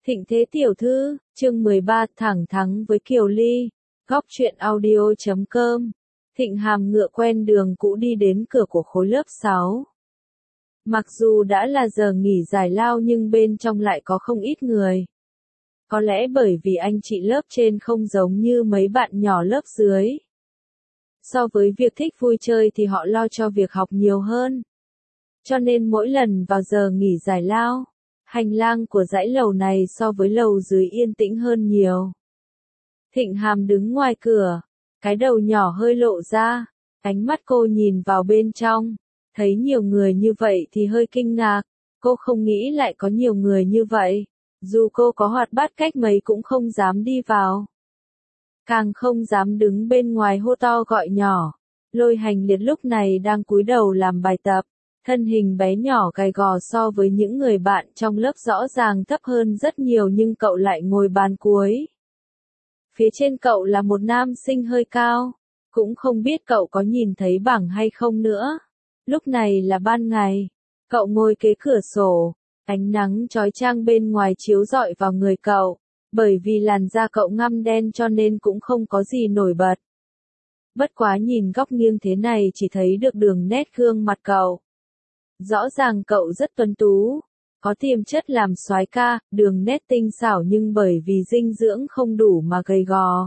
Thịnh Thế Tiểu Thư, chương 13 thẳng thắn với Kiều Ly, góc truyện audio.com. Thịnh Hàm ngựa quen đường cũ đi đến cửa của khối lớp 6. Mặc dù đã là giờ nghỉ giải lao nhưng bên trong lại có không ít người. Có lẽ bởi vì anh chị lớp trên không giống như mấy bạn nhỏ lớp dưới. So với việc thích vui chơi thì họ lo cho việc học nhiều hơn. Cho nên mỗi lần vào giờ nghỉ giải lao, hành lang của dãy lầu này so với lầu dưới yên tĩnh hơn nhiều. Thịnh Hàm đứng ngoài cửa, cái đầu nhỏ hơi lộ ra, ánh mắt cô nhìn vào bên trong, thấy nhiều người như vậy thì hơi kinh ngạc, cô không nghĩ lại có nhiều người như vậy, dù cô có hoạt bát cách mấy cũng không dám đi vào. Càng không dám đứng bên ngoài hô to gọi nhỏ. Lôi Hành Liệt lúc này đang cúi đầu làm bài tập. Thân hình bé nhỏ gầy gò so với những người bạn trong lớp rõ ràng thấp hơn rất nhiều nhưng cậu lại ngồi bàn cuối. Phía trên cậu là một nam sinh hơi cao, cũng không biết cậu có nhìn thấy bảng hay không nữa. Lúc này là ban ngày, cậu ngồi kế cửa sổ, ánh nắng chói chang bên ngoài chiếu rọi vào người cậu, bởi vì làn da cậu ngăm đen cho nên cũng không có gì nổi bật. Bất quá nhìn góc nghiêng thế này chỉ thấy được đường nét gương mặt cậu. Rõ ràng cậu rất tuấn tú, có tiềm chất làm soái ca, đường nét tinh xảo nhưng bởi vì dinh dưỡng không đủ mà gầy gò.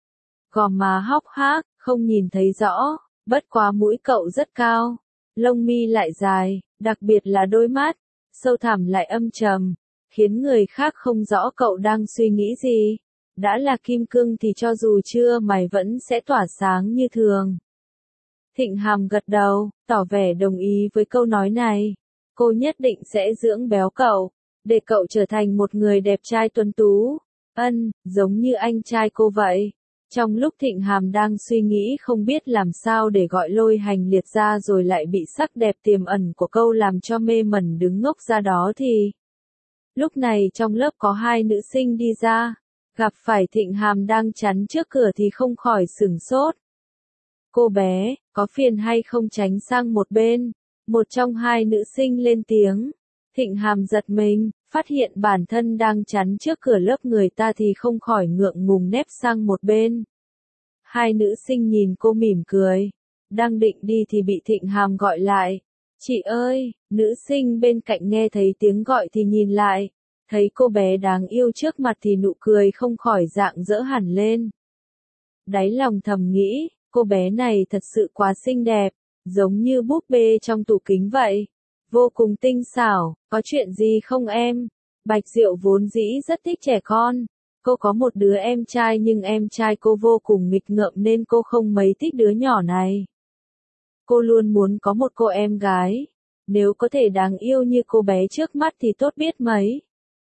Gò má hốc hác, không nhìn thấy rõ, bất quá mũi cậu rất cao, lông mi lại dài, đặc biệt là đôi mắt, sâu thẳm lại âm trầm, khiến người khác không rõ cậu đang suy nghĩ gì. Đã là kim cương thì cho dù trưa mày vẫn sẽ tỏa sáng như thường. Thịnh Hàm gật đầu, tỏ vẻ đồng ý với câu nói này. Cô nhất định sẽ dưỡng béo cậu, để cậu trở thành một người đẹp trai tuấn tú. Giống như anh trai cô vậy. Trong lúc Thịnh Hàm đang suy nghĩ không biết làm sao để gọi Lôi Hành Liệt ra rồi lại bị sắc đẹp tiềm ẩn của câu làm cho mê mẩn đứng ngốc ra đó thì. Lúc này trong lớp có hai nữ sinh đi ra, gặp phải Thịnh Hàm đang chắn trước cửa thì không khỏi sửng sốt. Cô bé, có phiền hay không tránh sang một bên? Một trong hai nữ sinh lên tiếng. Thịnh Hàm giật mình, phát hiện bản thân đang chắn trước cửa lớp người ta thì không khỏi ngượng ngùng nép sang một bên. Hai nữ sinh nhìn cô mỉm cười. Đang định đi thì bị Thịnh Hàm gọi lại. Chị ơi, nữ sinh bên cạnh nghe thấy tiếng gọi thì nhìn lại. Thấy cô bé đáng yêu trước mặt thì nụ cười không khỏi rạng rỡ hẳn lên. Đáy lòng thầm nghĩ, cô bé này thật sự quá xinh đẹp, giống như búp bê trong tủ kính vậy. Vô cùng tinh xảo, có chuyện gì không em? Bạch Diệu vốn dĩ rất thích trẻ con. Cô có một đứa em trai nhưng em trai cô vô cùng nghịch ngợm nên cô không mấy thích đứa nhỏ này. Cô luôn muốn có một cô em gái. Nếu có thể đáng yêu như cô bé trước mắt thì tốt biết mấy.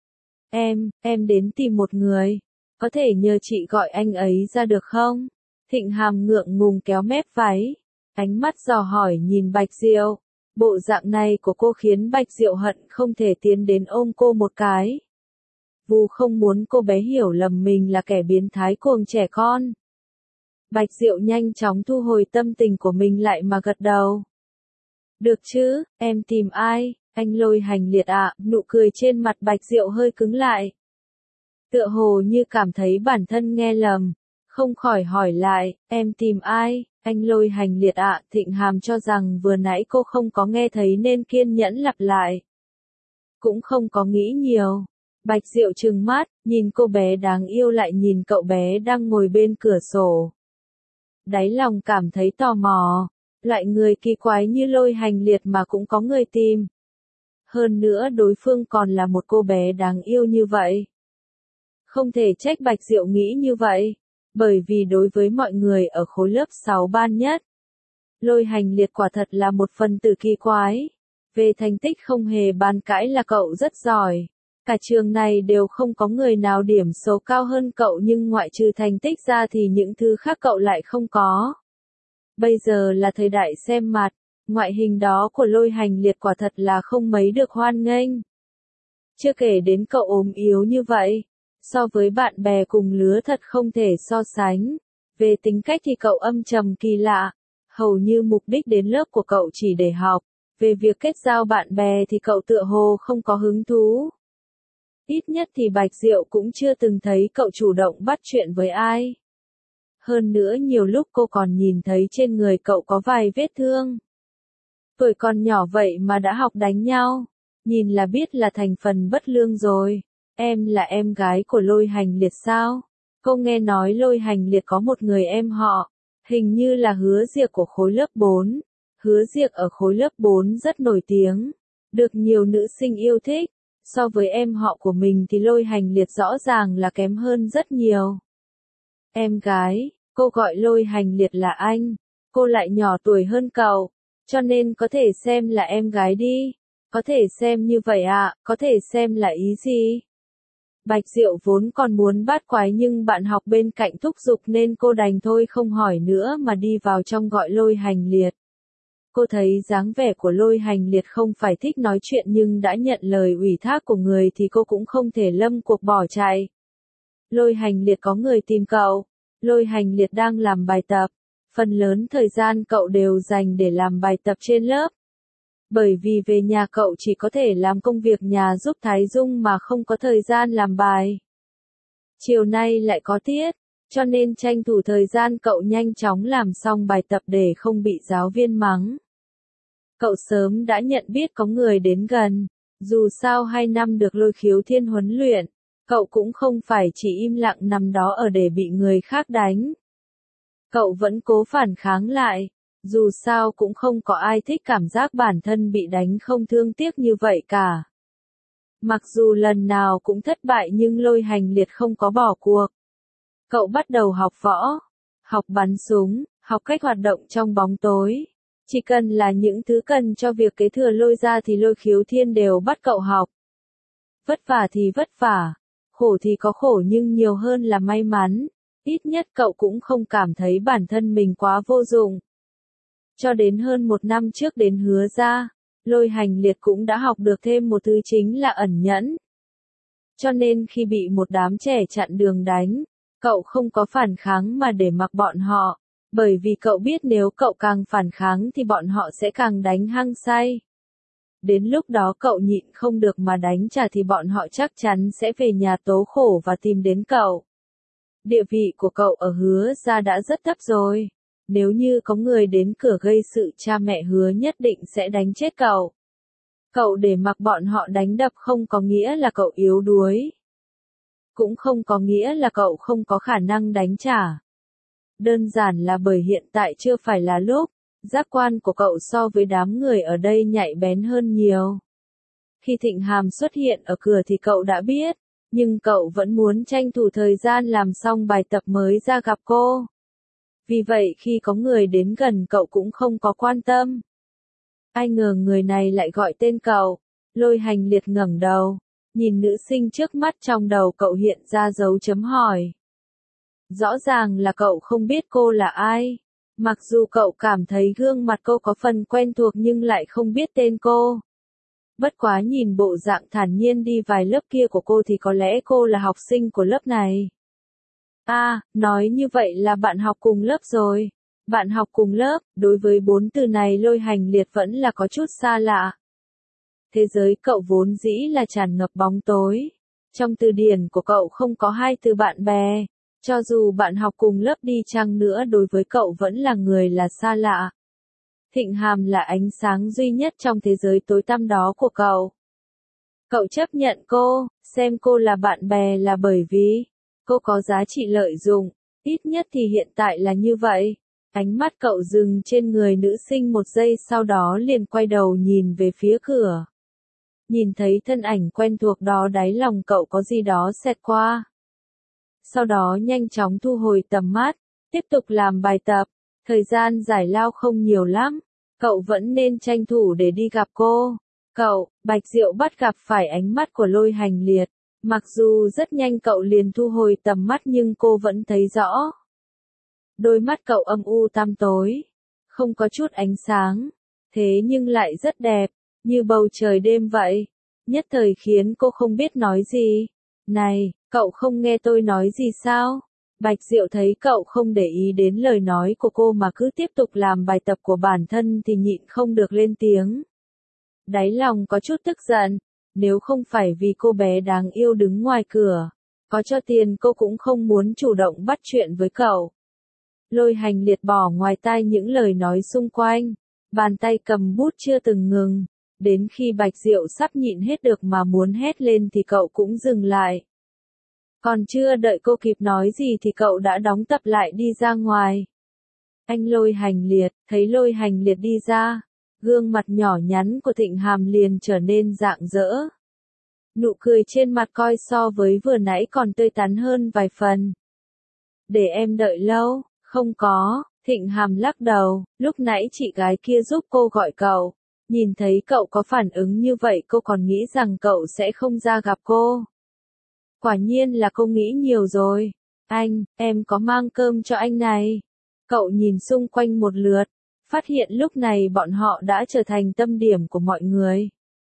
Em đến tìm một người. Có thể nhờ chị gọi anh ấy ra được không? Thịnh Hàm ngượng ngùng kéo mép váy. Ánh mắt dò hỏi nhìn Bạch Diệu. Bộ dạng này của cô khiến Bạch Diệu hận không thể tiến đến ôm cô một cái. Vù không muốn cô bé hiểu lầm mình là kẻ biến thái cuồng trẻ con. Bạch Diệu nhanh chóng thu hồi tâm tình của mình lại mà gật đầu. Được chứ, em tìm ai? Anh Lôi Hành Liệt ạ, nụ cười trên mặt Bạch Diệu hơi cứng lại. Tựa hồ như cảm thấy bản thân nghe lầm, không khỏi hỏi lại, em tìm ai? Anh Lôi Hành Liệt ạ, Thịnh Hàm cho rằng vừa nãy cô không có nghe thấy nên kiên nhẫn lặp lại. Cũng không có nghĩ nhiều. Bạch Diệu trừng mắt, nhìn cô bé đáng yêu lại nhìn cậu bé đang ngồi bên cửa sổ. Đáy lòng cảm thấy tò mò, loại người kỳ quái như Lôi Hành Liệt mà cũng có người tìm. Hơn nữa đối phương còn là một cô bé đáng yêu như vậy. Không thể trách Bạch Diệu nghĩ như vậy, bởi vì đối với mọi người ở khối lớp 6 ban nhất, Lôi Hành Liệt quả thật là một phần tử kỳ quái. Về thành tích không hề bàn cãi là cậu rất giỏi. Cả trường này đều không có người nào điểm số cao hơn cậu nhưng ngoại trừ thành tích ra thì những thứ khác cậu lại không có. Bây giờ là thời đại xem mặt, ngoại hình đó của Lôi Hành Liệt quả thật là không mấy được hoan nghênh. Chưa kể đến cậu ốm yếu như vậy, so với bạn bè cùng lứa thật không thể so sánh. Về tính cách thì cậu âm trầm kỳ lạ, hầu như mục đích đến lớp của cậu chỉ để học. Về việc kết giao bạn bè thì cậu tựa hồ không có hứng thú. Ít nhất thì Bạch Diệu cũng chưa từng thấy cậu chủ động bắt chuyện với ai. Hơn nữa nhiều lúc cô còn nhìn thấy trên người cậu có vài vết thương. Tuổi còn nhỏ vậy mà đã học đánh nhau, nhìn là biết là thành phần bất lương rồi. Em là em gái của Lôi Hành Liệt sao? Cô nghe nói Lôi Hành Liệt có một người em họ, hình như là Hứa Diệc của khối lớp 4. Hứa Diệc ở khối lớp 4 rất nổi tiếng, được nhiều nữ sinh yêu thích. So với em họ của mình thì Lôi Hành Liệt rõ ràng là kém hơn rất nhiều. Em gái, cô gọi Lôi Hành Liệt là anh, cô lại nhỏ tuổi hơn cậu, cho nên có thể xem là em gái đi. Có thể xem như vậy ạ, có thể xem là ý gì? Bạch Diệu vốn còn muốn bát quái nhưng bạn học bên cạnh thúc giục nên cô đành thôi không hỏi nữa mà đi vào trong gọi Lôi Hành Liệt. Cô thấy dáng vẻ của Lôi Hành Liệt không phải thích nói chuyện nhưng đã nhận lời ủy thác của người thì cô cũng không thể lâm cuộc bỏ chạy. Lôi Hành Liệt có người tìm cậu. Lôi Hành Liệt đang làm bài tập. Phần lớn thời gian cậu đều dành để làm bài tập trên lớp. Bởi vì về nhà cậu chỉ có thể làm công việc nhà giúp Thái Dung mà không có thời gian làm bài. Chiều nay lại có tiết, cho nên tranh thủ thời gian cậu nhanh chóng làm xong bài tập để không bị giáo viên mắng. Cậu sớm đã nhận biết có người đến gần, dù sao 2 năm được Lôi Khiếu Thiên huấn luyện, cậu cũng không phải chỉ im lặng nằm đó ở để bị người khác đánh. Cậu vẫn cố phản kháng lại, dù sao cũng không có ai thích cảm giác bản thân bị đánh không thương tiếc như vậy cả. Mặc dù lần nào cũng thất bại nhưng Lôi Hành Liệt không có bỏ cuộc. Cậu bắt đầu học võ, học bắn súng, học cách hoạt động trong bóng tối. Chỉ cần là những thứ cần cho việc kế thừa Lôi ra thì Lôi Khiếu Thiên đều bắt cậu học. Vất vả thì vất vả, khổ thì có khổ nhưng nhiều hơn là may mắn. Ít nhất cậu cũng không cảm thấy bản thân mình quá vô dụng. Cho đến hơn 1 năm trước đến Hứa ra, Lôi Hành Liệt cũng đã học được thêm một thứ chính là ẩn nhẫn. Cho nên khi bị một đám trẻ chặn đường đánh, cậu không có phản kháng mà để mặc bọn họ, bởi vì cậu biết nếu cậu càng phản kháng thì bọn họ sẽ càng đánh hăng say. Đến lúc đó cậu nhịn không được mà đánh trả thì bọn họ chắc chắn sẽ về nhà tố khổ và tìm đến cậu. Địa vị của cậu ở Hứa ra đã rất thấp rồi. Nếu như có người đến cửa gây sự cha mẹ Hứa nhất định sẽ đánh chết cậu. Cậu để mặc bọn họ đánh đập không có nghĩa là cậu yếu đuối. Cũng không có nghĩa là cậu không có khả năng đánh trả. Đơn giản là bởi hiện tại chưa phải là lúc, giác quan của cậu so với đám người ở đây nhạy bén hơn nhiều. Khi Thịnh Hàm xuất hiện ở cửa thì cậu đã biết, nhưng cậu vẫn muốn tranh thủ thời gian làm xong bài tập mới ra gặp cô. Vì vậy khi có người đến gần cậu cũng không có quan tâm. Ai ngờ người này lại gọi tên cậu. Lôi Hành Liệt ngẩng đầu, nhìn nữ sinh trước mắt, trong đầu cậu hiện ra dấu chấm hỏi. Rõ ràng là cậu không biết cô là ai. Mặc dù cậu cảm thấy gương mặt cô có phần quen thuộc nhưng lại không biết tên cô. Bất quá nhìn bộ dạng thản nhiên đi vài lớp kia của cô thì có lẽ cô là học sinh của lớp này. À, nói như vậy là bạn học cùng lớp rồi. Bạn học cùng lớp, đối với 4 từ này Lôi Hành Liệt vẫn là có chút xa lạ. Thế giới cậu vốn dĩ là tràn ngập bóng tối. Trong từ điển của cậu không có 2 từ bạn bè. Cho dù bạn học cùng lớp đi chăng nữa đối với cậu vẫn là người là xa lạ. Thịnh Hàm là ánh sáng duy nhất trong thế giới tối tăm đó của cậu. Cậu chấp nhận cô, xem cô là bạn bè là bởi vì cô có giá trị lợi dụng, ít nhất thì hiện tại là như vậy. Ánh mắt cậu dừng trên người nữ sinh một giây sau đó liền quay đầu nhìn về phía cửa. Nhìn thấy thân ảnh quen thuộc đó đáy lòng cậu có gì đó xẹt qua. Sau đó nhanh chóng thu hồi tầm mắt, tiếp tục làm bài tập. Thời gian giải lao không nhiều lắm, cậu vẫn nên tranh thủ để đi gặp cô. Cậu, Bạch Diệu bắt gặp phải ánh mắt của Lôi Hành Liệt. Mặc dù rất nhanh cậu liền thu hồi tầm mắt nhưng cô vẫn thấy rõ. Đôi mắt cậu âm u tăm tối, không có chút ánh sáng, thế nhưng lại rất đẹp, như bầu trời đêm vậy. Nhất thời khiến cô không biết nói gì. Này, cậu không nghe tôi nói gì sao? Bạch Diệu thấy cậu không để ý đến lời nói của cô mà cứ tiếp tục làm bài tập của bản thân thì nhịn không được lên tiếng. Đáy lòng có chút tức giận, nếu không phải vì cô bé đáng yêu đứng ngoài cửa, có cho tiền cô cũng không muốn chủ động bắt chuyện với cậu. Lôi Hành Liệt bỏ ngoài tai những lời nói xung quanh, bàn tay cầm bút chưa từng ngừng, đến khi Bạch Diệu sắp nhịn hết được mà muốn hét lên thì cậu cũng dừng lại. Còn chưa đợi cô kịp nói gì thì cậu đã đóng tập lại đi ra ngoài. Anh Lôi Hành Liệt, thấy Lôi Hành Liệt đi ra, gương mặt nhỏ nhắn của Thịnh Hàm liền trở nên rạng rỡ. Nụ cười trên mặt coi so với vừa nãy còn tươi tắn hơn vài phần. Để em đợi lâu, không có, Thịnh Hàm lắc đầu, lúc nãy chị gái kia giúp cô gọi cậu. Nhìn thấy cậu có phản ứng như vậy cô còn nghĩ rằng cậu sẽ không ra gặp cô. Quả nhiên là cô nghĩ nhiều rồi. Anh, em có mang cơm cho anh này. Cậu nhìn xung quanh một lượt, phát hiện lúc này bọn họ đã trở thành tâm điểm của mọi người.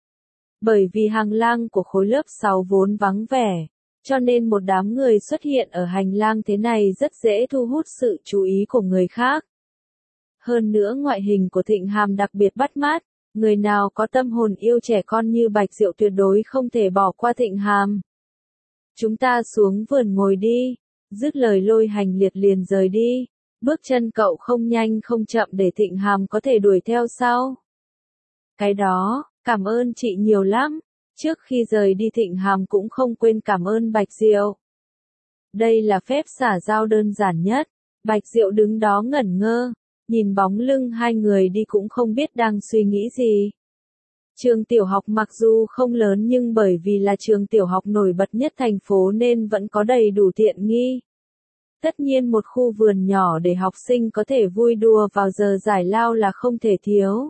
Bởi vì hành lang của khối lớp 6 vốn vắng vẻ, cho nên một đám người xuất hiện ở hành lang thế này rất dễ thu hút sự chú ý của người khác. Hơn nữa ngoại hình của Thịnh Hàm đặc biệt bắt mắt, người nào có tâm hồn yêu trẻ con như Bạch Diệu tuyệt đối không thể bỏ qua Thịnh Hàm. Chúng ta xuống vườn ngồi đi, dứt lời Lôi Hành Liệt liền rời đi, bước chân cậu không nhanh không chậm để Thịnh Hàm có thể đuổi theo sau. Cái đó, cảm ơn chị nhiều lắm. Trước khi rời đi Thịnh Hàm cũng không quên cảm ơn Bạch Diệu. Đây là phép xã giao đơn giản nhất. Bạch Diệu đứng đó ngẩn ngơ, nhìn bóng lưng hai người đi cũng không biết đang suy nghĩ gì. Trường tiểu học mặc dù không lớn nhưng bởi vì là trường tiểu học nổi bật nhất thành phố nên vẫn có đầy đủ tiện nghi. Tất nhiên một khu vườn nhỏ để học sinh có thể vui đùa vào giờ giải lao là không thể thiếu.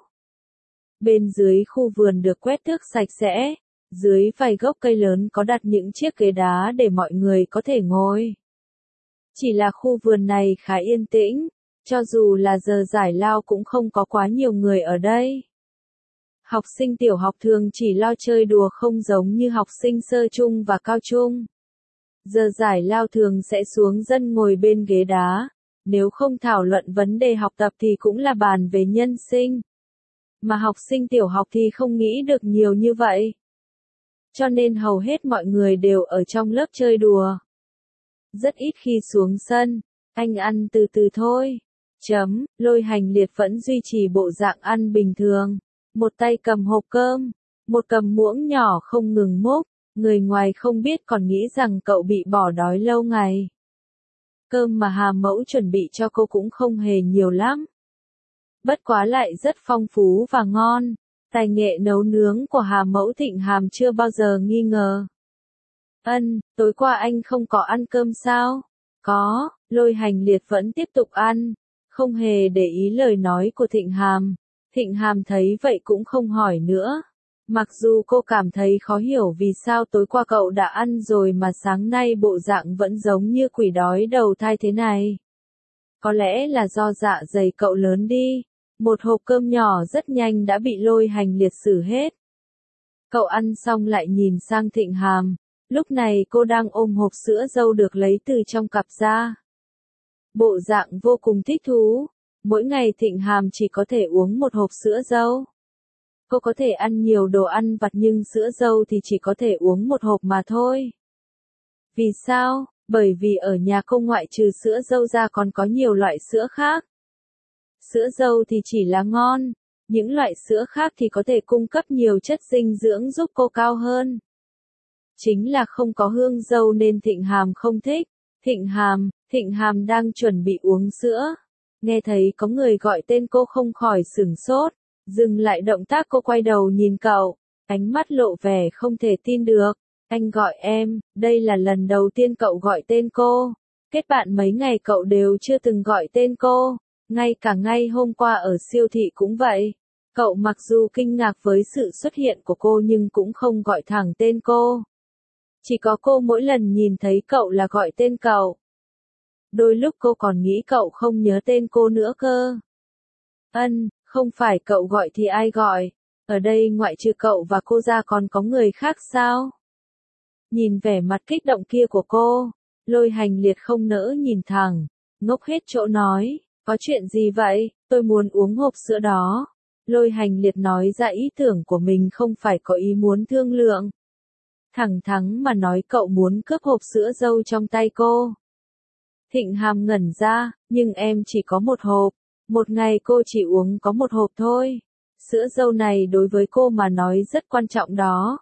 Bên dưới khu vườn được quét tước sạch sẽ, dưới vài gốc cây lớn có đặt những chiếc ghế đá để mọi người có thể ngồi. Chỉ là khu vườn này khá yên tĩnh, cho dù là giờ giải lao cũng không có quá nhiều người ở đây. Học sinh tiểu học thường chỉ lo chơi đùa không giống như học sinh sơ trung và cao trung. Giờ giải lao thường sẽ xuống dân ngồi bên ghế đá, nếu không thảo luận vấn đề học tập thì cũng là bàn về nhân sinh. Mà học sinh tiểu học thì không nghĩ được nhiều như vậy. Cho nên hầu hết mọi người đều ở trong lớp chơi đùa. Rất ít khi xuống sân, anh ăn từ từ thôi. Lôi Hành Liệt vẫn duy trì bộ dạng ăn bình thường. Một tay cầm hộp cơm, một cầm muỗng nhỏ không ngừng múc, người ngoài không biết còn nghĩ rằng cậu bị bỏ đói lâu ngày. Cơm mà Hà Mẫu chuẩn bị cho cô cũng không hề nhiều lắm. Bất quá lại rất phong phú và ngon, tài nghệ nấu nướng của Hà Mẫu Thịnh Hàm chưa bao giờ nghi ngờ. Tối qua anh không có ăn cơm sao? Có, Lôi Hành Liệt vẫn tiếp tục ăn, không hề để ý lời nói của Thịnh Hàm. Thịnh Hàm thấy vậy cũng không hỏi nữa. Mặc dù cô cảm thấy khó hiểu vì sao tối qua cậu đã ăn rồi mà sáng nay bộ dạng vẫn giống như quỷ đói đầu thai thế này. Có lẽ là do dạ dày cậu lớn đi. Một hộp cơm nhỏ rất nhanh đã bị Lôi Hành Liệt xử hết. Cậu ăn xong lại nhìn sang Thịnh Hàm. Lúc này cô đang ôm hộp sữa dâu được lấy từ trong cặp ra. Bộ dạng vô cùng thích thú. Mỗi ngày Thịnh Hàm chỉ có thể uống một hộp sữa dâu. Cô có thể ăn nhiều đồ ăn vặt nhưng sữa dâu thì chỉ có thể uống một hộp mà thôi. Vì sao? Bởi vì ở nhà cô ngoại trừ sữa dâu ra còn có nhiều loại sữa khác. Sữa dâu thì chỉ là ngon, những loại sữa khác thì có thể cung cấp nhiều chất dinh dưỡng giúp cô cao hơn. Chính là không có hương dâu nên Thịnh Hàm không thích. Thịnh Hàm đang chuẩn bị uống sữa. Nghe thấy có người gọi tên cô không khỏi sửng sốt, dừng lại động tác cô quay đầu nhìn cậu, ánh mắt lộ vẻ không thể tin được. Anh gọi em, đây là lần đầu tiên cậu gọi tên cô. Kết bạn mấy ngày cậu đều chưa từng gọi tên cô, ngay cả ngay hôm qua ở siêu thị cũng vậy. Cậu mặc dù kinh ngạc với sự xuất hiện của cô nhưng cũng không gọi thẳng tên cô. Chỉ có cô mỗi lần nhìn thấy cậu là gọi tên cậu. Đôi lúc cô còn nghĩ cậu không nhớ tên cô nữa cơ. Không phải cậu gọi thì ai gọi? Ở đây ngoại trừ cậu và cô ra còn có người khác sao? Nhìn vẻ mặt kích động kia của cô, Lôi Hành Liệt không nỡ nhìn thẳng, ngốc hết chỗ nói, có chuyện gì vậy, tôi muốn uống hộp sữa đó. Lôi Hành Liệt nói ra ý tưởng của mình không phải có ý muốn thương lượng. Thẳng thắn mà nói cậu muốn cướp hộp sữa dâu trong tay cô. Thịnh Hàm ngẩn ra, nhưng em chỉ có một hộp. Một ngày cô chỉ uống có một hộp thôi. Sữa dâu này đối với cô mà nói rất quan trọng đó.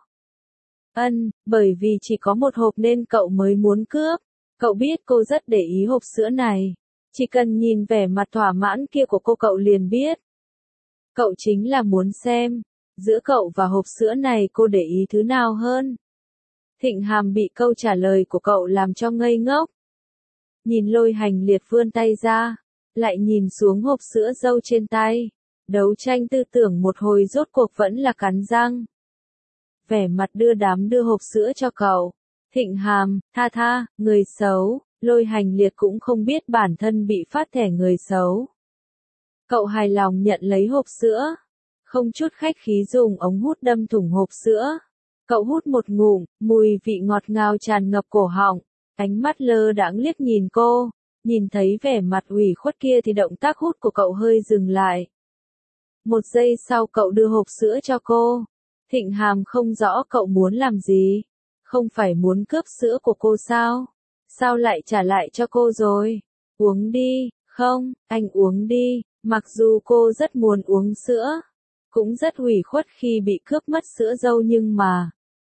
Bởi vì chỉ có một hộp nên cậu mới muốn cướp. Cậu biết cô rất để ý hộp sữa này. Chỉ cần nhìn vẻ mặt thỏa mãn kia của cô cậu liền biết. Cậu chính là muốn xem, giữa cậu và hộp sữa này cô để ý thứ nào hơn. Thịnh Hàm bị câu trả lời của cậu làm cho ngây ngốc. Nhìn Lôi Hành Liệt vươn tay ra, lại nhìn xuống hộp sữa dâu trên tay. Đấu tranh tư tưởng một hồi rốt cuộc vẫn là cắn răng. Vẻ mặt đưa đám đưa hộp sữa cho cậu. Thịnh Hàm, tha, người xấu. Lôi Hành Liệt cũng không biết bản thân bị phát thẻ người xấu. Cậu hài lòng nhận lấy hộp sữa. Không chút khách khí dùng ống hút đâm thủng hộp sữa. Cậu hút một ngụm, mùi vị ngọt ngào tràn ngập cổ họng. Ánh mắt lơ đãng liếc nhìn cô. Nhìn thấy vẻ mặt ủy khuất kia thì động tác hút của cậu hơi dừng lại. Một giây sau cậu đưa hộp sữa cho cô. Thịnh Hàm không rõ cậu muốn làm gì. Không phải muốn cướp sữa của cô sao? Sao lại trả lại cho cô rồi? Uống đi, không, anh uống đi. Mặc dù cô rất muốn uống sữa, cũng rất ủy khuất khi bị cướp mất sữa dâu nhưng mà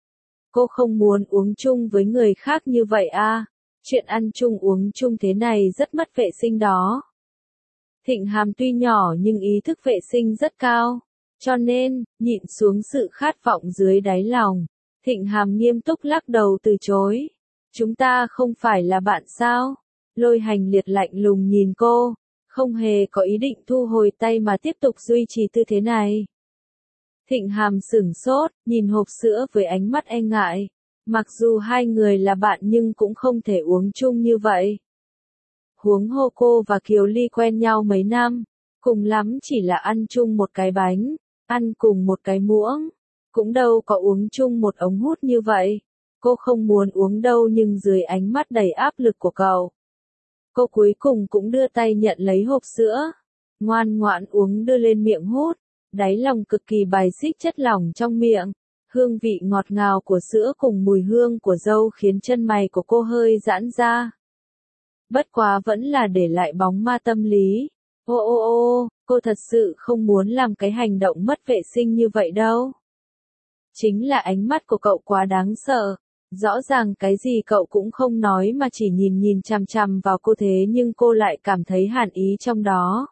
cô không muốn uống chung với người khác như vậy à. Chuyện ăn chung uống chung thế này rất mất vệ sinh đó. Thịnh Hàm tuy nhỏ nhưng ý thức vệ sinh rất cao, cho nên, nhịn xuống sự khát vọng dưới đáy lòng. Thịnh Hàm nghiêm túc lắc đầu từ chối. Chúng ta không phải là bạn sao? Lôi Hành Liệt lạnh lùng nhìn cô, không hề có ý định thu hồi tay mà tiếp tục duy trì tư thế này. Thịnh Hàm sửng sốt, nhìn hộp sữa với ánh mắt e ngại. Mặc dù hai người là bạn nhưng cũng không thể uống chung như vậy. Huống hồ cô và Kiều Ly quen nhau mấy năm, cùng lắm chỉ là ăn chung một cái bánh, ăn cùng một cái muỗng, cũng đâu có uống chung một ống hút như vậy. Cô không muốn uống đâu nhưng dưới ánh mắt đầy áp lực của cậu, cô cuối cùng cũng đưa tay nhận lấy hộp sữa, ngoan ngoãn uống đưa lên miệng hút, đáy lòng cực kỳ bài xích chất lỏng trong miệng. Hương vị ngọt ngào của sữa cùng mùi hương của dâu khiến chân mày của cô hơi giãn ra. Bất quá vẫn là để lại bóng ma tâm lý. Cô thật sự không muốn làm cái hành động mất vệ sinh như vậy đâu. Chính là ánh mắt của cậu quá đáng sợ. Rõ ràng cái gì cậu cũng không nói mà chỉ nhìn chằm chằm vào cô thế nhưng cô lại cảm thấy hàn ý trong đó.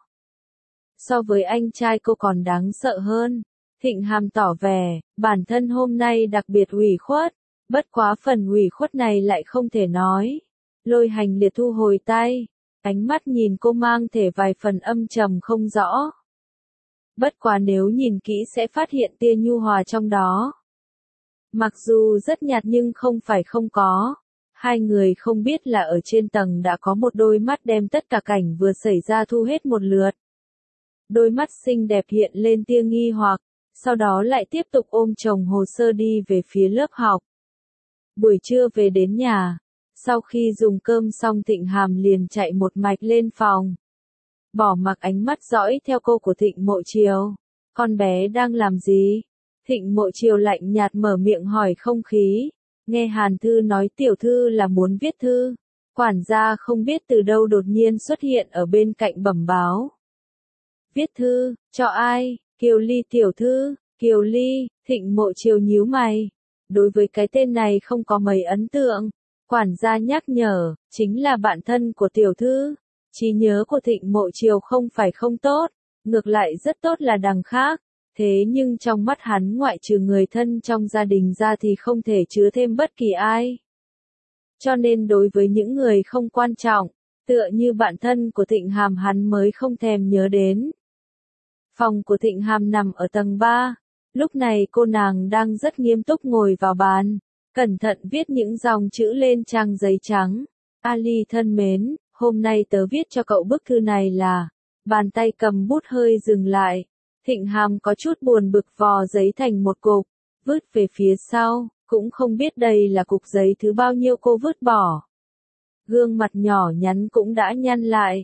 So với anh trai cô còn đáng sợ hơn. Thịnh Hàm tỏ vẻ, bản thân hôm nay đặc biệt ủy khuất. Bất quá phần ủy khuất này lại không thể nói. Lôi Hành Liệt thu hồi tay, ánh mắt nhìn cô mang thể vài phần âm trầm không rõ. Bất quá nếu nhìn kỹ sẽ phát hiện tia nhu hòa trong đó. Mặc dù rất nhạt nhưng không phải không có. Hai người không biết là ở trên tầng đã có một đôi mắt đem tất cả cảnh vừa xảy ra thu hết một lượt. Đôi mắt xinh đẹp hiện lên tia nghi hoặc, sau đó lại tiếp tục ôm chồng hồ sơ đi về phía lớp học. Buổi trưa về đến nhà. Sau khi dùng cơm xong Thịnh Hàm liền chạy một mạch lên phòng. Bỏ mặc ánh mắt dõi theo cô của Thịnh Mộ Chiều. Con bé đang làm gì? Thịnh Mộ Chiều lạnh nhạt mở miệng hỏi không khí. Nghe Hàn Thư nói tiểu thư là muốn viết thư. Quản gia không biết từ đâu đột nhiên xuất hiện ở bên cạnh bẩm báo. Viết thư, cho ai? Kiều Ly tiểu thư, Kiều Ly, Thịnh Mộ Chiều nhíu mày. Đối với cái tên này không có mấy ấn tượng. Quản gia nhắc nhở, chính là bạn thân của tiểu thư. Trí nhớ của Thịnh Mộ Chiều không phải không tốt, ngược lại rất tốt là đằng khác. Thế nhưng trong mắt hắn ngoại trừ người thân trong gia đình ra thì không thể chứa thêm bất kỳ ai. Cho nên đối với những người không quan trọng, tựa như bạn thân của Thịnh Hàm hắn mới không thèm nhớ đến. Phòng của Thịnh Hàm nằm ở tầng 3. Lúc này cô nàng đang rất nghiêm túc ngồi vào bàn. Cẩn thận viết những dòng chữ lên trang giấy trắng. Ali thân mến, hôm nay tớ viết cho cậu bức thư này là. Bàn tay cầm bút hơi dừng lại. Thịnh Hàm có chút buồn bực vò giấy thành một cục. Vứt về phía sau, cũng không biết đây là cục giấy thứ bao nhiêu cô vứt bỏ. Gương mặt nhỏ nhắn cũng đã nhăn lại.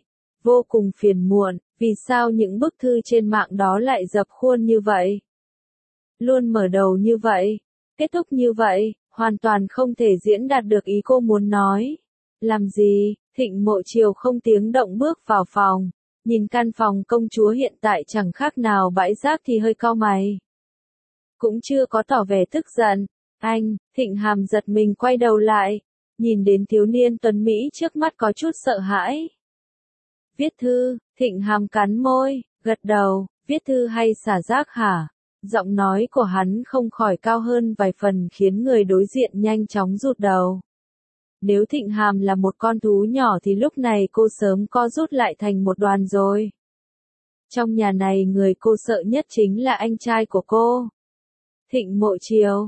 vô cùng phiền muộn, vì sao những bức thư trên mạng đó lại dập khuôn như vậy? Luôn mở đầu như vậy, kết thúc như vậy, hoàn toàn không thể diễn đạt được ý cô muốn nói. Làm gì? Thịnh Mộ Chiều không tiếng động bước vào phòng, nhìn căn phòng công chúa hiện tại chẳng khác nào bãi rác thì hơi cau mày. Cũng chưa có tỏ vẻ tức giận. Anh, Thịnh Hàm giật mình quay đầu lại, nhìn đến thiếu niên tuấn Mỹ trước mắt có chút sợ hãi. Viết thư, Thịnh Hàm cắn môi, gật đầu, viết thư hay xả rác hả? Giọng nói của hắn không khỏi cao hơn vài phần khiến người đối diện nhanh chóng rụt đầu. Nếu Thịnh Hàm là một con thú nhỏ thì lúc này cô sớm co rút lại thành một đoàn rồi. Trong nhà này người cô sợ nhất chính là anh trai của cô. Thịnh Mộ Chiều,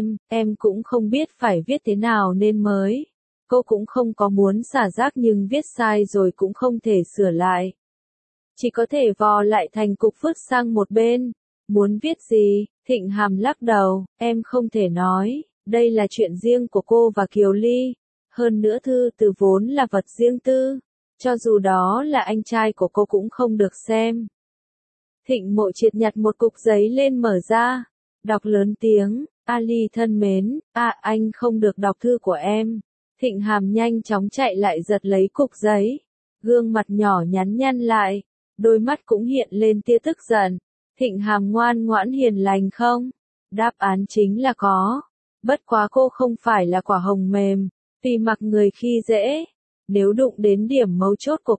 em cũng không biết phải viết thế nào nên mới. Cô cũng không có muốn xả rác nhưng viết sai rồi cũng không thể sửa lại. Chỉ có thể vò lại thành cục vứt sang một bên. Muốn viết gì? Thịnh Hàm lắc đầu, em không thể nói, đây là chuyện riêng của cô và Kiều Ly. Hơn nữa thư từ vốn là vật riêng tư, cho dù đó là anh trai của cô cũng không được xem. Thịnh Mộ Triệt nhặt một cục giấy lên mở ra, đọc lớn tiếng, Ali thân mến, anh không được đọc thư của em. Thịnh Hàm nhanh chóng chạy lại giật lấy cục giấy, gương mặt nhỏ nhắn nhăn lại, đôi mắt cũng hiện lên tia tức giận. Thịnh Hàm ngoan ngoãn hiền lành không? Đáp án chính là có. Bất quá cô không phải là quả hồng mềm, tùy mặc người khi dễ. Nếu đụng đến điểm mấu chốt của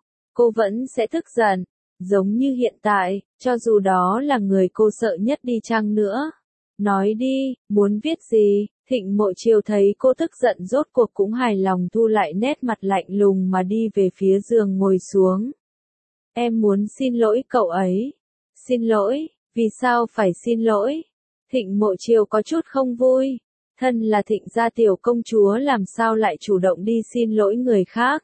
cô vẫn sẽ tức giận. Giống như hiện tại, cho dù đó là người cô sợ nhất đi chăng nữa. Nói đi, muốn viết gì? Thịnh Mộ Chiều thấy cô tức giận rốt cuộc cũng hài lòng thu lại nét mặt lạnh lùng mà đi về phía giường ngồi xuống. Em muốn xin lỗi cậu ấy. Xin lỗi, vì sao phải xin lỗi? Thịnh Mộ Chiều có chút không vui. Thân là Thịnh gia tiểu công chúa làm sao lại chủ động đi xin lỗi người khác?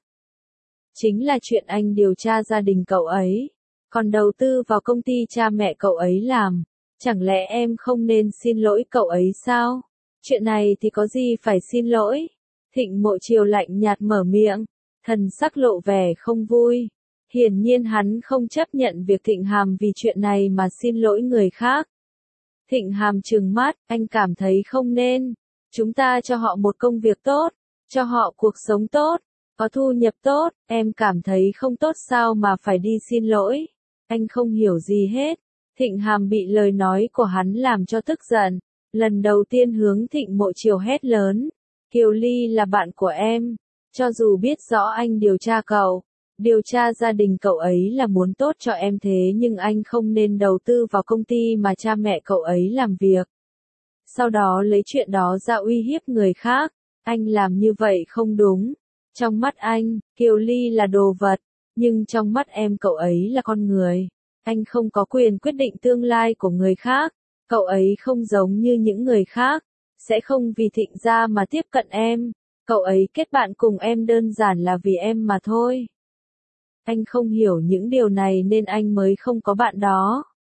Chính là chuyện anh điều tra gia đình cậu ấy, còn đầu tư vào công ty cha mẹ cậu ấy làm. Chẳng lẽ em không nên xin lỗi cậu ấy sao? Chuyện này thì có gì phải xin lỗi? Thịnh Mộ Chiều lạnh nhạt mở miệng, thần sắc lộ vẻ không vui. Hiển nhiên hắn không chấp nhận việc Thịnh Hàm vì chuyện này mà xin lỗi người khác. Thịnh Hàm trừng mắt, anh cảm thấy không nên. Chúng ta cho họ một công việc tốt, cho họ cuộc sống tốt, có thu nhập tốt, em cảm thấy không tốt sao mà phải đi xin lỗi. Anh không hiểu gì hết. Thịnh Hàm bị lời nói của hắn làm cho tức giận. Lần đầu tiên hướng Thịnh Mộ Chiều hét lớn. Kiều Ly là bạn của em. Cho dù biết rõ anh điều tra cậu, điều tra gia đình cậu ấy là muốn tốt cho em thế nhưng anh không nên đầu tư vào công ty mà cha mẹ cậu ấy làm việc. Sau đó lấy chuyện đó ra uy hiếp người khác. Anh làm như vậy không đúng. Trong mắt anh, Kiều Ly là đồ vật, nhưng trong mắt em cậu ấy là con người. Anh không có quyền quyết định tương lai của người khác. Cậu ấy không giống như những người khác, sẽ không vì Thịnh gia mà tiếp cận em. Cậu ấy kết bạn cùng em đơn giản là vì em mà thôi. Anh không hiểu những điều này nên anh mới không có bạn đó.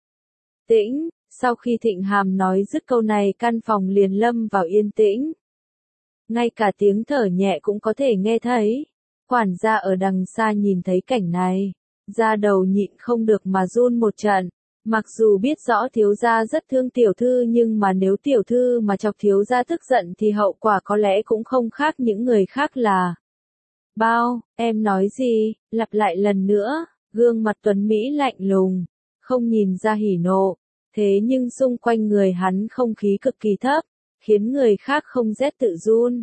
Tĩnh, sau khi Thịnh Hàm nói dứt câu này căn phòng liền lâm vào yên tĩnh. Ngay cả tiếng thở nhẹ cũng có thể nghe thấy. Quản gia ở đằng xa nhìn thấy cảnh này, da đầu nhịn không được mà run một trận. Mặc dù biết rõ thiếu gia rất thương tiểu thư nhưng mà nếu tiểu thư mà chọc thiếu gia tức giận thì hậu quả có lẽ cũng không khác những người khác là. Bao, em nói gì? Lặp lại lần nữa, gương mặt Tuấn Mỹ lạnh lùng, không nhìn ra hỉ nộ. Thế nhưng xung quanh người hắn không khí cực kỳ thấp, khiến người khác không rét tự run.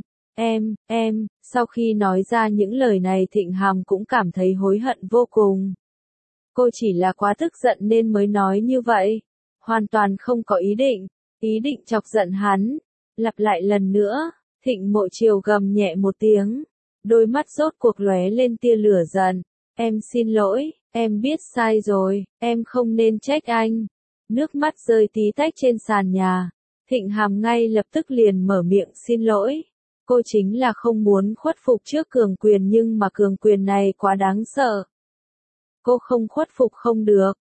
Sau khi nói ra những lời này Thịnh Hàm cũng cảm thấy hối hận vô cùng. Cô chỉ là quá tức giận nên mới nói như vậy. Hoàn toàn không có ý định chọc giận hắn. Lặp lại lần nữa, Thịnh Mộ Chiều gầm nhẹ một tiếng. Đôi mắt rốt cuộc lóe lên tia lửa giận. Em xin lỗi, em biết sai rồi, em không nên trách anh. Nước mắt rơi tí tách trên sàn nhà. Thịnh Hàm ngay lập tức liền mở miệng xin lỗi. Cô chính là không muốn khuất phục trước cường quyền nhưng mà cường quyền này quá đáng sợ. Cô không khuất phục không được.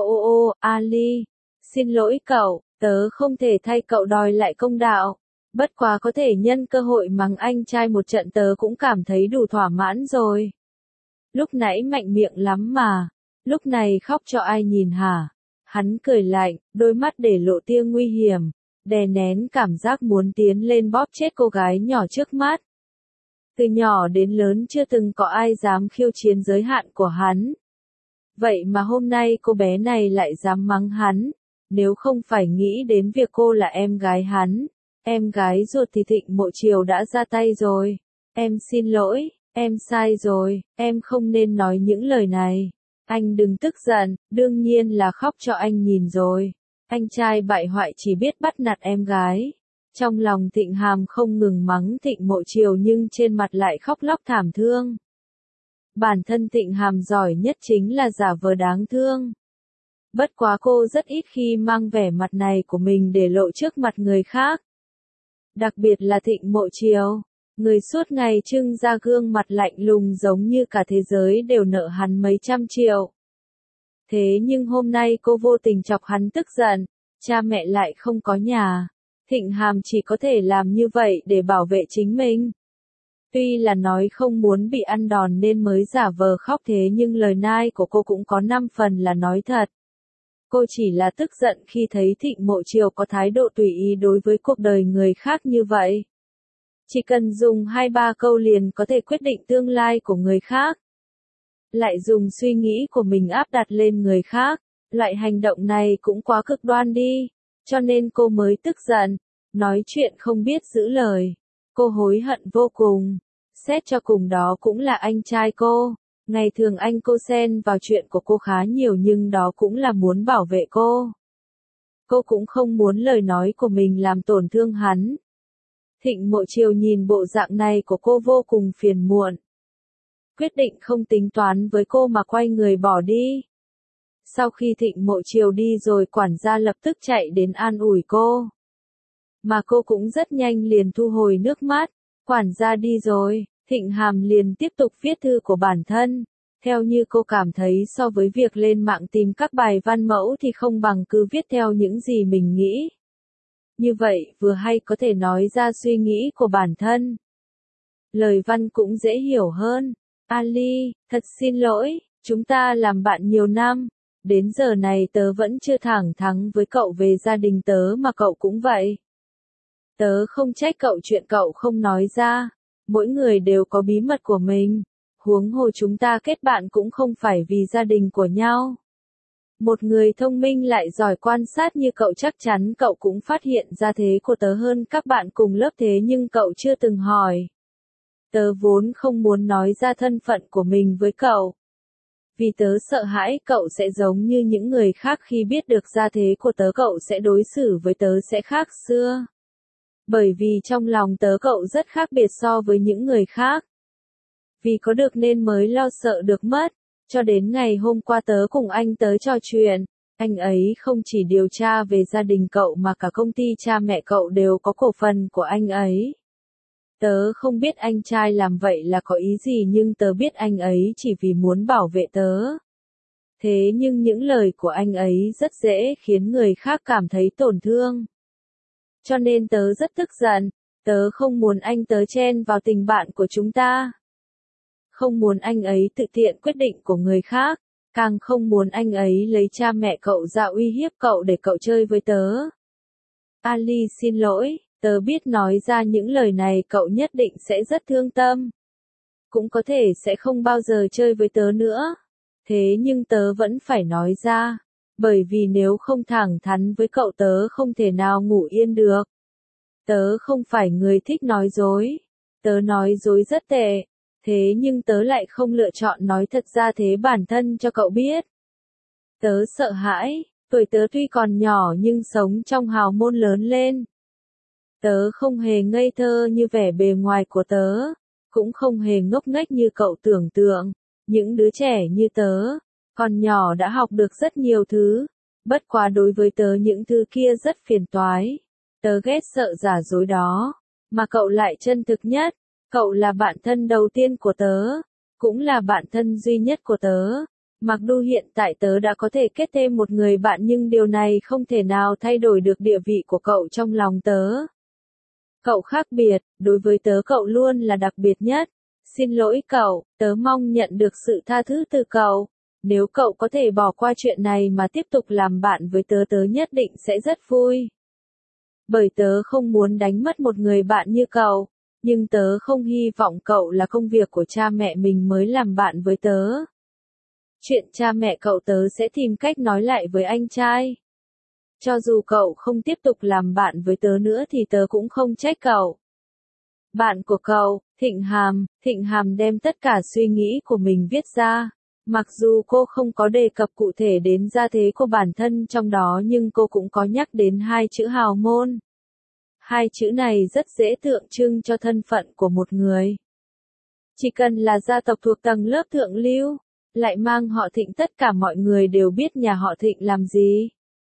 Ali. Xin lỗi cậu, tớ không thể thay cậu đòi lại công đạo. Bất quá có thể nhân cơ hội mắng anh trai một trận tớ cũng cảm thấy đủ thỏa mãn rồi. lúc nãy mạnh miệng lắm mà, lúc này khóc cho ai nhìn hả? Hắn cười lạnh, đôi mắt để lộ tia nguy hiểm, đè nén cảm giác muốn tiến lên bóp chết cô gái nhỏ trước mắt. Từ nhỏ đến lớn chưa từng có ai dám khiêu chiến giới hạn của hắn. Vậy mà hôm nay cô bé này lại dám mắng hắn, nếu không phải nghĩ đến việc cô là em gái hắn, em gái ruột thì Thịnh Mộ Chiều đã ra tay rồi. Em xin lỗi, em sai rồi, em không nên nói những lời này. Anh đừng tức giận, đương nhiên là khóc cho anh nhìn rồi. Anh trai bại hoại chỉ biết bắt nạt em gái. Trong lòng Thịnh Hàm không ngừng mắng Thịnh Mộ Chiều nhưng trên mặt lại khóc lóc thảm thương. Bản thân Thịnh Hàm giỏi nhất chính là giả vờ đáng thương. Bất quá cô rất ít khi mang vẻ mặt này của mình để lộ trước mặt người khác. Đặc biệt là Thịnh Mộ Chiều, người suốt ngày trưng ra gương mặt lạnh lùng giống như cả thế giới đều nợ hắn mấy trăm triệu. Thế nhưng hôm nay cô vô tình chọc hắn tức giận, cha mẹ lại không có nhà. Thịnh Hàm chỉ có thể làm như vậy để bảo vệ chính mình. Tuy là nói không muốn bị ăn đòn nên mới giả vờ khóc thế nhưng lời nói của cô cũng có 5 phần là nói thật. Cô chỉ là tức giận khi thấy Thịnh Mộ Chiều có thái độ tùy ý đối với cuộc đời người khác như vậy. Chỉ cần dùng 2-3 câu liền có thể quyết định tương lai của người khác. Lại dùng suy nghĩ của mình áp đặt lên người khác, loại hành động này cũng quá cực đoan đi, cho nên cô mới tức giận, nói chuyện không biết giữ lời. Cô hối hận vô cùng, xét cho cùng đó cũng là anh trai cô. Ngày thường anh cô xen vào chuyện của cô khá nhiều nhưng đó cũng là muốn bảo vệ cô. Cô cũng không muốn lời nói của mình làm tổn thương hắn. Thịnh Mộ Chiều nhìn bộ dạng này của cô vô cùng phiền muộn. Quyết định không tính toán với cô mà quay người bỏ đi. Sau khi Thịnh Mộ Chiều đi rồi quản gia lập tức chạy đến an ủi cô. Mà cô cũng rất nhanh liền thu hồi nước mắt. Quản gia đi rồi, Thịnh Hàm liền tiếp tục viết thư của bản thân. Theo như cô cảm thấy so với việc lên mạng tìm các bài văn mẫu thì không bằng cứ viết theo những gì mình nghĩ. Như vậy vừa hay có thể nói ra suy nghĩ của bản thân. Lời văn cũng dễ hiểu hơn. Ali, thật xin lỗi, chúng ta làm bạn nhiều năm. Đến giờ này tớ vẫn chưa thẳng thắn với cậu về gia đình tớ mà cậu cũng vậy. Tớ không trách cậu chuyện cậu không nói ra. Mỗi người đều có bí mật của mình. Huống hồ chúng ta kết bạn cũng không phải vì gia đình của nhau. Một người thông minh lại giỏi quan sát như cậu chắc chắn cậu cũng phát hiện ra thế của tớ hơn các bạn cùng lớp thế nhưng cậu chưa từng hỏi. Tớ vốn không muốn nói ra thân phận của mình với cậu. Vì tớ sợ hãi cậu sẽ giống như những người khác khi biết được gia thế của tớ cậu sẽ đối xử với tớ sẽ khác xưa. Bởi vì trong lòng tớ cậu rất khác biệt so với những người khác. Vì có được nên mới lo sợ được mất. Cho đến ngày hôm qua tớ cùng anh tớ trò chuyện, anh ấy không chỉ điều tra về gia đình cậu mà cả công ty cha mẹ cậu đều có cổ phần của anh ấy. Tớ không biết anh trai làm vậy là có ý gì nhưng tớ biết anh ấy chỉ vì muốn bảo vệ tớ. Thế nhưng những lời của anh ấy rất dễ khiến người khác cảm thấy tổn thương. Cho nên tớ rất tức giận, tớ không muốn anh tớ chen vào tình bạn của chúng ta. Không muốn anh ấy tự tiện quyết định của người khác, càng không muốn anh ấy lấy cha mẹ cậu ra uy hiếp cậu để cậu chơi với tớ. Ali xin lỗi, tớ biết nói ra những lời này cậu nhất định sẽ rất thương tâm. Cũng có thể sẽ không bao giờ chơi với tớ nữa. Thế nhưng tớ vẫn phải nói ra, bởi vì nếu không thẳng thắn với cậu tớ không thể nào ngủ yên được. Tớ không phải người thích nói dối. Tớ nói dối rất tệ. Thế nhưng tớ lại không lựa chọn nói thật ra thế bản thân cho cậu biết. Tớ sợ hãi, tuổi tớ tuy còn nhỏ nhưng sống trong hào môn lớn lên. Tớ không hề ngây thơ như vẻ bề ngoài của tớ, cũng không hề ngốc nghếch như cậu tưởng tượng. Những đứa trẻ như tớ, còn nhỏ đã học được rất nhiều thứ, bất quá đối với tớ những thứ kia rất phiền toái. Tớ ghét sợ giả dối đó, mà cậu lại chân thực nhất. Cậu là bạn thân đầu tiên của tớ, cũng là bạn thân duy nhất của tớ. Mặc dù hiện tại tớ đã có thể kết thêm một người bạn nhưng điều này không thể nào thay đổi được địa vị của cậu trong lòng tớ. Cậu khác biệt, đối với tớ cậu luôn là đặc biệt nhất. Xin lỗi cậu, tớ mong nhận được sự tha thứ từ cậu. Nếu cậu có thể bỏ qua chuyện này mà tiếp tục làm bạn với tớ, tớ nhất định sẽ rất vui. Bởi tớ không muốn đánh mất một người bạn như cậu, nhưng tớ không hy vọng cậu là công việc của cha mẹ mình mới làm bạn với tớ. Chuyện cha mẹ cậu tớ sẽ tìm cách nói lại với anh trai. Cho dù cậu không tiếp tục làm bạn với tớ nữa thì tớ cũng không trách cậu. Bạn của cậu, Thịnh Hàm đem tất cả suy nghĩ của mình viết ra. Mặc dù cô không có đề cập cụ thể đến gia thế của bản thân trong đó nhưng cô cũng có nhắc đến hai chữ hào môn. Hai chữ này rất dễ tượng trưng cho thân phận của một người. Chỉ cần là gia tộc thuộc tầng lớp thượng lưu, lại mang họ Thịnh, tất cả mọi người đều biết nhà họ Thịnh làm gì.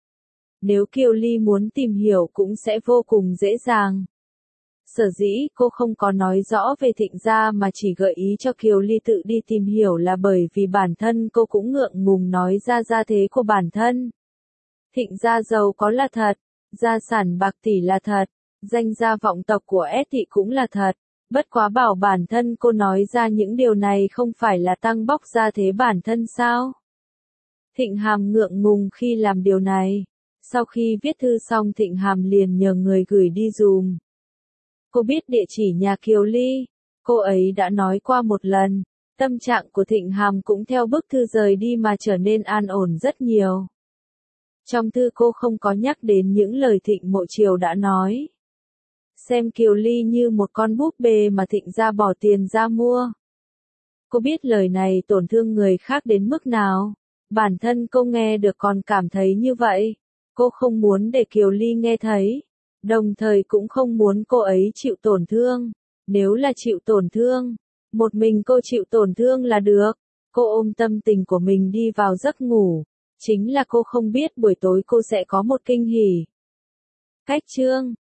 Nếu Kiều Ly muốn tìm hiểu cũng sẽ vô cùng dễ dàng. Sở dĩ cô không có nói rõ về Thịnh gia mà chỉ gợi ý cho Kiều Ly tự đi tìm hiểu là bởi vì bản thân cô cũng ngượng ngùng nói ra gia thế của bản thân. Thịnh gia giàu có là thật, gia sản bạc tỷ là thật, danh gia vọng tộc của S thị cũng là thật. Bất quá bảo bản thân cô nói ra những điều này không phải là tăng bóc gia thế bản thân sao? Thịnh Hàm ngượng ngùng khi làm điều này. Sau khi viết thư xong Thịnh Hàm liền nhờ người gửi đi dùm. Cô biết địa chỉ nhà Kiều Ly, cô ấy đã nói qua một lần. Tâm trạng của Thịnh Hàm cũng theo bức thư rời đi mà trở nên an ổn rất nhiều. Trong thư cô không có nhắc đến những lời Thịnh Mộ Triều đã nói. Xem Kiều Ly như một con búp bê mà Thịnh gia bỏ tiền ra mua. Cô biết lời này tổn thương người khác đến mức nào. Bản thân cô nghe được còn cảm thấy như vậy. Cô không muốn để Kiều Ly nghe thấy. Đồng thời cũng không muốn cô ấy chịu tổn thương. Nếu là chịu tổn thương, một mình cô chịu tổn thương là được. Cô ôm tâm tình của mình đi vào giấc ngủ. Chính là cô không biết buổi tối cô sẽ có một kinh hỉ. Cách chương